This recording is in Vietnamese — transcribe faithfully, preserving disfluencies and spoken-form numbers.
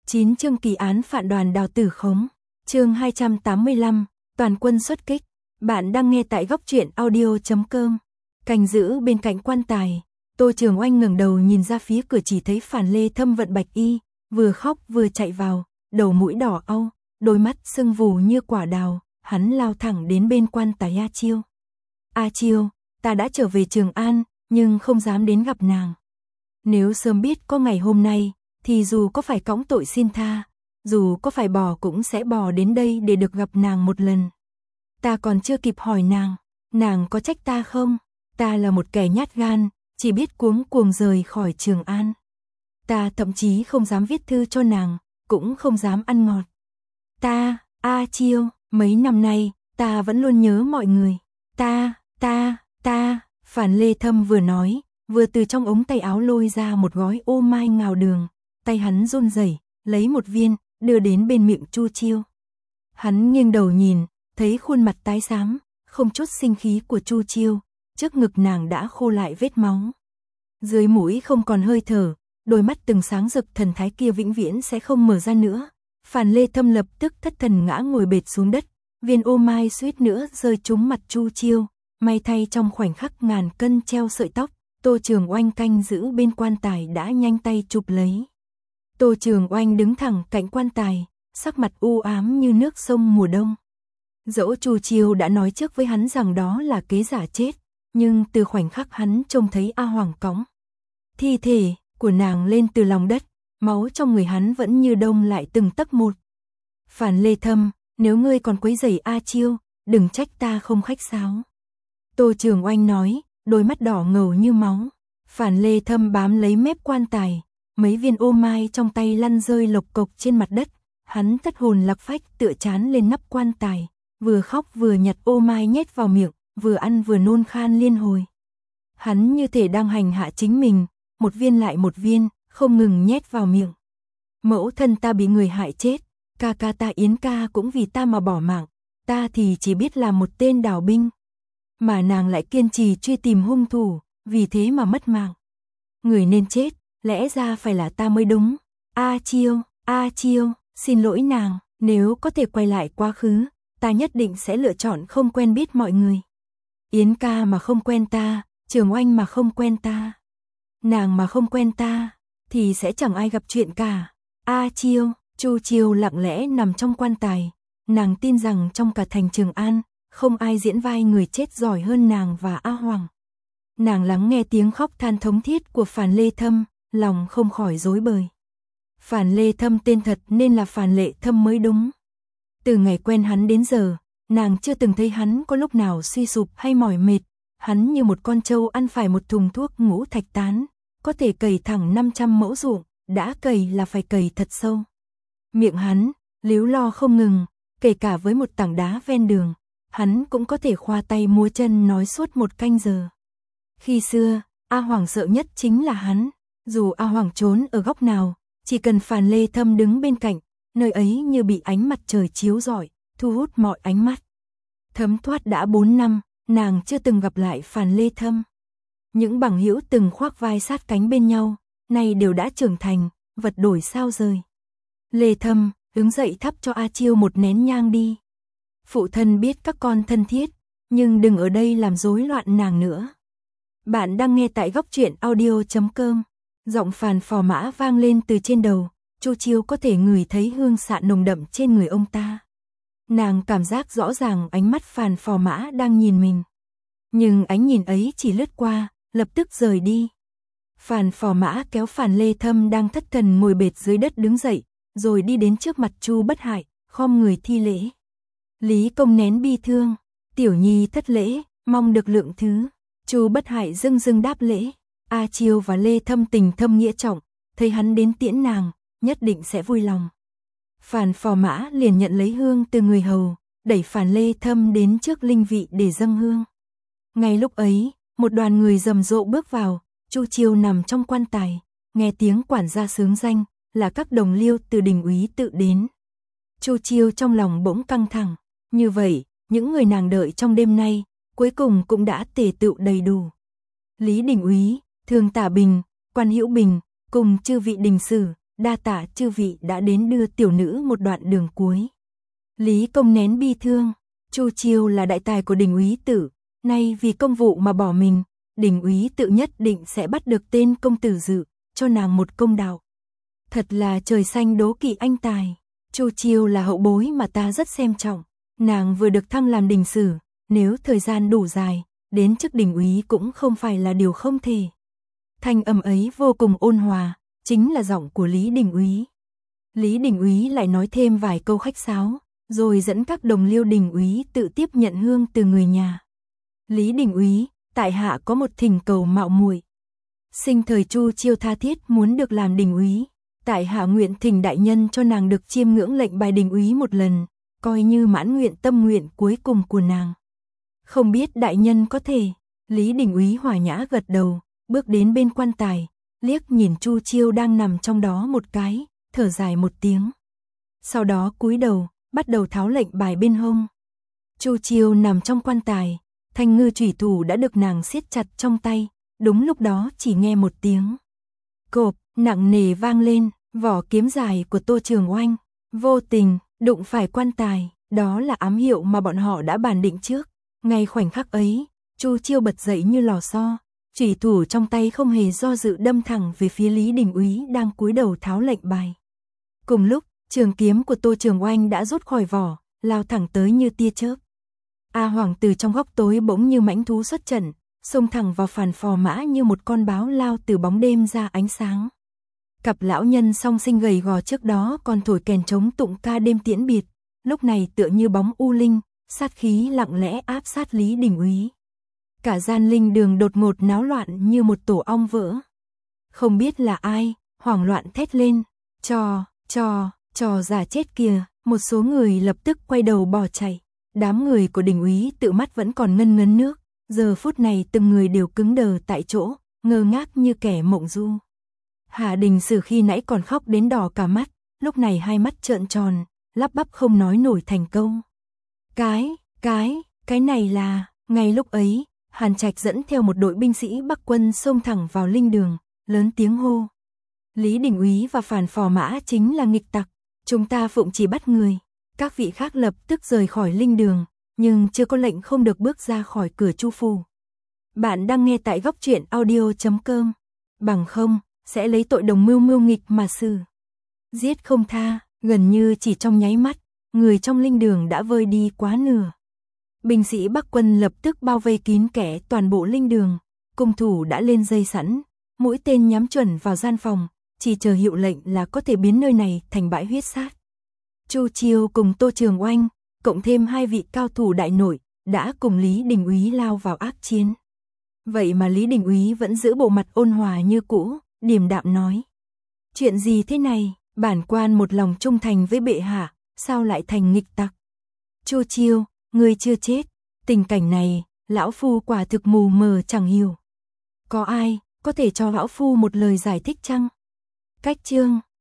chín chương kỳ án phản đoàn Đào Tử Khống. Chương hai trăm tám mươi lăm, toàn quân xuất kích. Bạn đang nghe tại góc truyện audio chấm com. Canh giữ bên cạnh quan tài, Tô Trường Oanh ngẩng đầu nhìn ra phía cửa, chỉ thấy Phản Lê Thâm vận bạch y, vừa khóc vừa chạy vào, đầu mũi đỏ au, đôi mắt sưng vù như quả đào, hắn lao thẳng đến bên quan tài A Chiêu. A Chiêu, ta đã trở về Trường An, nhưng không dám đến gặp nàng. Nếu sớm biết có ngày hôm nay, thì dù có phải cõng tội xin tha, dù có phải bò cũng sẽ bò đến đây để được gặp nàng một lần. Ta còn chưa kịp hỏi nàng, nàng có trách ta không? Ta là một kẻ nhát gan, chỉ biết cuống cuồng rời khỏi Trường An. Ta thậm chí không dám viết thư cho nàng, cũng không dám ăn ngọt. Ta, A Chiêu, mấy năm nay, ta vẫn luôn nhớ mọi người. Ta, ta, ta, Phản Lê Thâm vừa nói, vừa từ trong ống tay áo lôi ra một gói ô mai ngào đường, tay hắn run rẩy, lấy một viên, đưa đến bên miệng Chu Chiêu. Hắn nghiêng đầu nhìn, thấy khuôn mặt tái xám, không chút sinh khí của Chu Chiêu, trước ngực nàng đã khô lại vết máu. Dưới mũi không còn hơi thở, đôi mắt từng sáng rực thần thái kia vĩnh viễn sẽ không mở ra nữa. Phản Lê Thâm lập tức thất thần ngã ngồi bệt xuống đất, viên ô mai suýt nữa rơi trúng mặt Chu Chiêu, may thay trong khoảnh khắc ngàn cân treo sợi tóc, Tô Trường Oanh canh giữ bên quan tài đã nhanh tay chụp lấy. Tô Trường Oanh đứng thẳng cạnh quan tài, sắc mặt u ám như nước sông mùa đông. Dẫu Chu Chiêu đã nói trước với hắn rằng đó là kế giả chết, nhưng từ khoảnh khắc hắn trông thấy A Hoàng cõng thi thể của nàng lên từ lòng đất, máu trong người hắn vẫn như đông lại từng tấc một. Phản Lê Thâm, nếu ngươi còn quấy rầy A Chiêu, đừng trách ta không khách sáo. Tô Trường Oanh nói, đôi mắt đỏ ngầu như máu. Phản Lê Thâm bám lấy mép quan tài, mấy viên ô mai trong tay lăn rơi lộc cộc trên mặt đất, hắn thất hồn lạc phách tựa chán lên nắp quan tài, vừa khóc vừa nhặt ô mai nhét vào miệng, vừa ăn vừa nôn khan liên hồi. Hắn như thể đang hành hạ chính mình, một viên lại một viên, không ngừng nhét vào miệng. Mẫu thân ta bị người hại chết, ca ca ta Yến ca cũng vì ta mà bỏ mạng, ta thì chỉ biết là một tên đào binh. Mà nàng lại kiên trì truy tìm hung thủ, vì thế mà mất mạng. Người nên chết, lẽ ra phải là ta mới đúng. A Chiêu, A Chiêu, xin lỗi nàng, nếu có thể quay lại quá khứ, ta nhất định sẽ lựa chọn không quen biết mọi người. Yến ca mà không quen ta, Trường Oanh mà không quen ta, nàng mà không quen ta, thì sẽ chẳng ai gặp chuyện cả. A Chiêu, Chu Chiêu lặng lẽ nằm trong quan tài, nàng tin rằng trong cả thành Trường An, không ai diễn vai người chết giỏi hơn nàng và A Hoàng. Nàng lắng nghe tiếng khóc than thống thiết của Phản Lê Thâm, lòng không khỏi rối bời. Phản Lê Thâm tên thật nên là Phản Lệ Thâm mới đúng. Từ ngày quen hắn đến giờ, nàng chưa từng thấy hắn có lúc nào suy sụp hay mỏi mệt. Hắn như một con trâu ăn phải một thùng thuốc ngũ thạch tán, có thể cày thẳng năm trăm mẫu ruộng, đã cày là phải cày thật sâu. Miệng hắn líu lo không ngừng, kể cả với một tảng đá ven đường, hắn cũng có thể khoa tay múa chân nói suốt một canh giờ. Khi xưa, A Hoàng sợ nhất chính là hắn, dù A Hoàng trốn ở góc nào, chỉ cần Phản Lê Thâm đứng bên cạnh, nơi ấy như bị ánh mặt trời chiếu rọi, thu hút mọi ánh mắt. Thấm thoát đã bốn năm, nàng chưa từng gặp lại Phản Lê Thâm. Những bằng hữu từng khoác vai sát cánh bên nhau, nay đều đã trưởng thành, vật đổi sao rời. Lê Thâm, đứng dậy thắp cho A Chiêu một nén nhang đi. Phụ thân biết các con thân thiết, nhưng đừng ở đây làm rối loạn nàng nữa. Bạn đang nghe tại góc truyện audio chấm com. Giọng Phàn Phò Mã vang lên từ trên đầu, Chu Chiêu có thể ngửi thấy hương xạ nồng đậm trên người ông ta. Nàng cảm giác rõ ràng ánh mắt Phàn Phò Mã đang nhìn mình. Nhưng ánh nhìn ấy chỉ lướt qua, lập tức rời đi. Phàn Phò Mã kéo Phản Lê Thâm đang thất thần ngồi bệt dưới đất đứng dậy, rồi đi đến trước mặt Chu Bất Hại, khom người thi lễ. Lý công nén bi thương, tiểu nhi thất lễ, mong được lượng thứ. Chu Bất Hại dưng dưng đáp lễ. A Chiêu và Lê Thâm tình thâm nghĩa trọng, thấy hắn đến tiễn nàng, nhất định sẽ vui lòng. Phàn Phò Mã liền nhận lấy hương từ người hầu, đẩy Phản Lê Thâm đến trước linh vị để dâng hương. Ngay lúc ấy, một đoàn người rầm rộ bước vào, Chu Chiêu nằm trong quan tài, nghe tiếng quản gia xướng danh, là các đồng liêu từ đình úy tự đến. Chu Chiêu trong lòng bỗng căng thẳng, như vậy, những người nàng đợi trong đêm nay, cuối cùng cũng đã tề tựu đầy đủ. Lý đình úy, Thường Tả Bình, Quan Hữu Bình, cùng chư vị đình sử, đa tạ chư vị đã đến đưa tiểu nữ một đoạn đường cuối. Lý Công nén bi thương, Chu Chiêu là đại tài của Đình úy tử, nay vì công vụ mà bỏ mình, Đình úy tự nhất định sẽ bắt được tên công tử Dự, cho nàng một công đạo. Thật là trời xanh đố kỵ anh tài. Chu Chiêu là hậu bối mà ta rất xem trọng, nàng vừa được thăng làm đình sử, nếu thời gian đủ dài, đến chức đình úy cũng không phải là điều không thể. Thanh âm ấy vô cùng ôn hòa, chính là giọng của Lý Đình úy. Lý Đình úy lại nói thêm vài câu khách sáo, rồi dẫn các đồng liêu Đình úy tự tiếp nhận hương từ người nhà. Lý Đình úy, tại hạ có một thỉnh cầu mạo muội. Sinh thời Chu Chiêu tha thiết muốn được làm đình úy, tại hạ nguyện thỉnh đại nhân cho nàng được chiêm ngưỡng lệnh bài đình úy một lần, coi như mãn nguyện tâm nguyện cuối cùng của nàng. Không biết đại nhân có thể. Lý Đình úy hòa nhã gật đầu, bước đến bên quan tài, liếc nhìn Chu Chiêu đang nằm trong đó một cái, thở dài một tiếng. Sau đó cúi đầu, bắt đầu tháo lệnh bài bên hông. Chu Chiêu nằm trong quan tài, thanh ngư chủy thủ đã được nàng siết chặt trong tay, đúng lúc đó chỉ nghe một tiếng cộp nặng nề vang lên, vỏ kiếm dài của Tô Trường Oanh vô tình đụng phải quan tài, đó là ám hiệu mà bọn họ đã bàn định trước. Ngay khoảnh khắc ấy, Chu Chiêu bật dậy như lò xo, chủy thủ trong tay không hề do dự đâm thẳng về phía Lý Đình úy đang cúi đầu tháo lệnh bài. Cùng lúc, trường kiếm của Tô Trường Oanh đã rút khỏi vỏ, lao thẳng tới như tia chớp. A Hoàng từ trong góc tối bỗng như mãnh thú xuất trận, xông thẳng vào Phàn Phò Mã như một con báo lao từ bóng đêm ra ánh sáng. Cặp lão nhân song sinh gầy gò trước đó còn thổi kèn trống tụng ca đêm tiễn biệt, lúc này tựa như bóng u linh, sát khí lặng lẽ áp sát Lý Đình úy. Cả gian linh đường đột ngột náo loạn như một tổ ong vỡ. Không biết là ai, hoảng loạn thét lên, trò, trò, trò giả chết kìa, một số người lập tức quay đầu bỏ chạy. Đám người của Đình úy tự mắt vẫn còn ngân ngấn nước, giờ phút này từng người đều cứng đờ tại chỗ, ngơ ngác như kẻ mộng du. Hạ Đình Sử khi nãy còn khóc đến đỏ cả mắt, lúc này hai mắt trợn tròn, lắp bắp không nói nổi thành câu. Cái, cái, cái này là, ngay lúc ấy, Hàn Trạch dẫn theo một đội binh sĩ Bắc quân xông thẳng vào linh đường, lớn tiếng hô. Lý Đình úy và Phàn Phò Mã chính là nghịch tặc, chúng ta phụng chỉ bắt người. Các vị khác lập tức rời khỏi linh đường, nhưng chưa có lệnh không được bước ra khỏi cửa chu phủ. Bạn đang nghe tại góc truyện audio chấm com, bằng không, sẽ lấy tội đồng mưu mưu nghịch mà xử. Giết không tha, gần như chỉ trong nháy mắt, người trong linh đường đã vơi đi quá nửa. Binh sĩ Bắc quân lập tức bao vây kín kẽ toàn bộ linh đường, cung thủ đã lên dây sẵn, mũi tên nhắm chuẩn vào gian phòng, chỉ chờ hiệu lệnh là có thể biến nơi này thành bãi huyết sát. Chu Chiêu cùng Tô Trường Oanh, cộng thêm hai vị cao thủ đại nội, đã cùng Lý Đình úy lao vào ác chiến. Vậy mà Lý Đình úy vẫn giữ bộ mặt ôn hòa như cũ, điềm đạm nói. Chuyện gì thế này, bản quan một lòng trung thành với bệ hạ, sao lại thành nghịch tặc? Chu Chiêu, ngươi chưa chết, tình cảnh này, lão phu quả thực mù mờ chẳng hiểu. Có ai, có thể cho lão phu một lời giải thích chăng? Cách chương